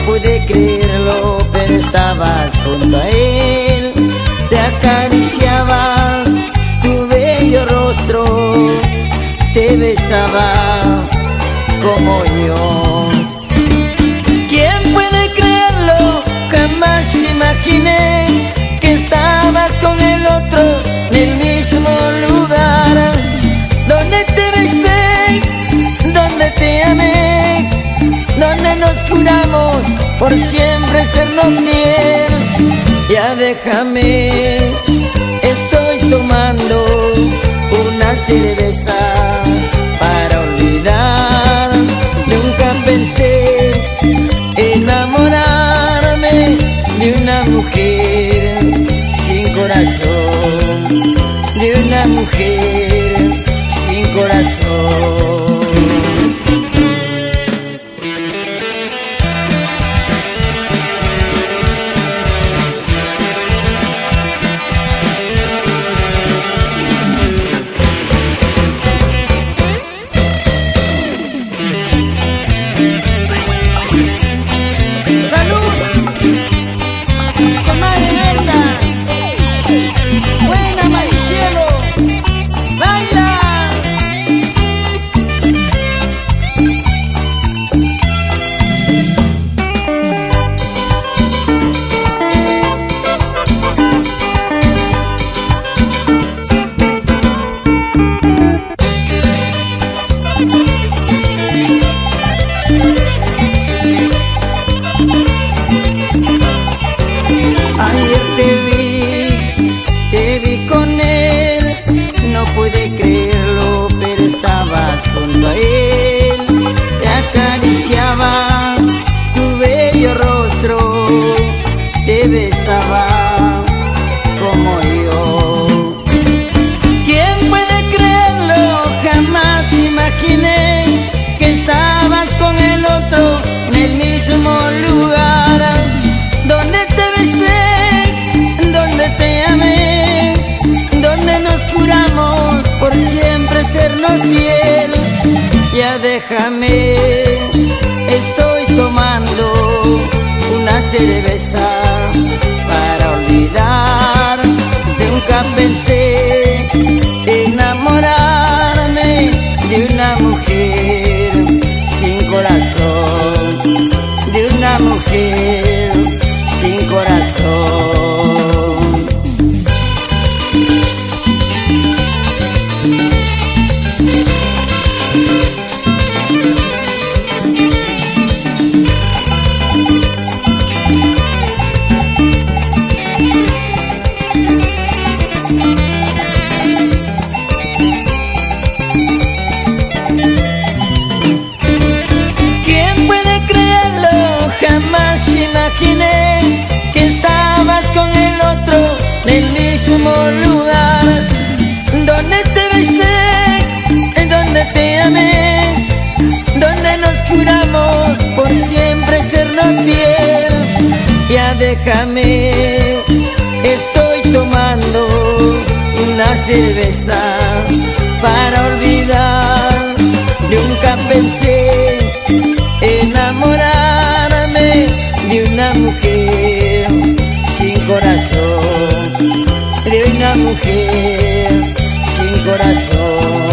pude creerlo, pero estabas junto a él. Te acariciaba tu bello rostro, te besaba como yo. ¿Quién puede creerlo? Jamás imaginé que estabas con el otro en el mismo lugar, donde te besé, donde te amé, donde nos juramos por siempre sernos fiel. Ya déjame, estoy tomando una cerveza para olvidar. Nunca pensé enamorarme de una mujer sin corazón, de una mujer sin corazón. Te vi con él, no pude creerlo, pero estabas junto a él. Te acariciaba tu bello rostro, te besaba como yo. ¿Quién puede creerlo? Jamás imaginé que estabas con el otro en el mismo lugar, donde te besé, donde te amé, donde nos juramos por siempre sernos fiel. Ya déjame, estoy tomando una cerveza para olvidar. Nunca pensé enamorarme de una mujer sin corazón, de una mujer sin corazón. Jamás imaginé que estabas con el otro en el mismo lugar, donde te besé, donde te amé, donde nos juramos por siempre sernos fiel. Ya déjame, estoy tomando una cerveza para olvidar. Nunca pensé enamorarme de una mujer sin corazón, de una mujer sin corazón.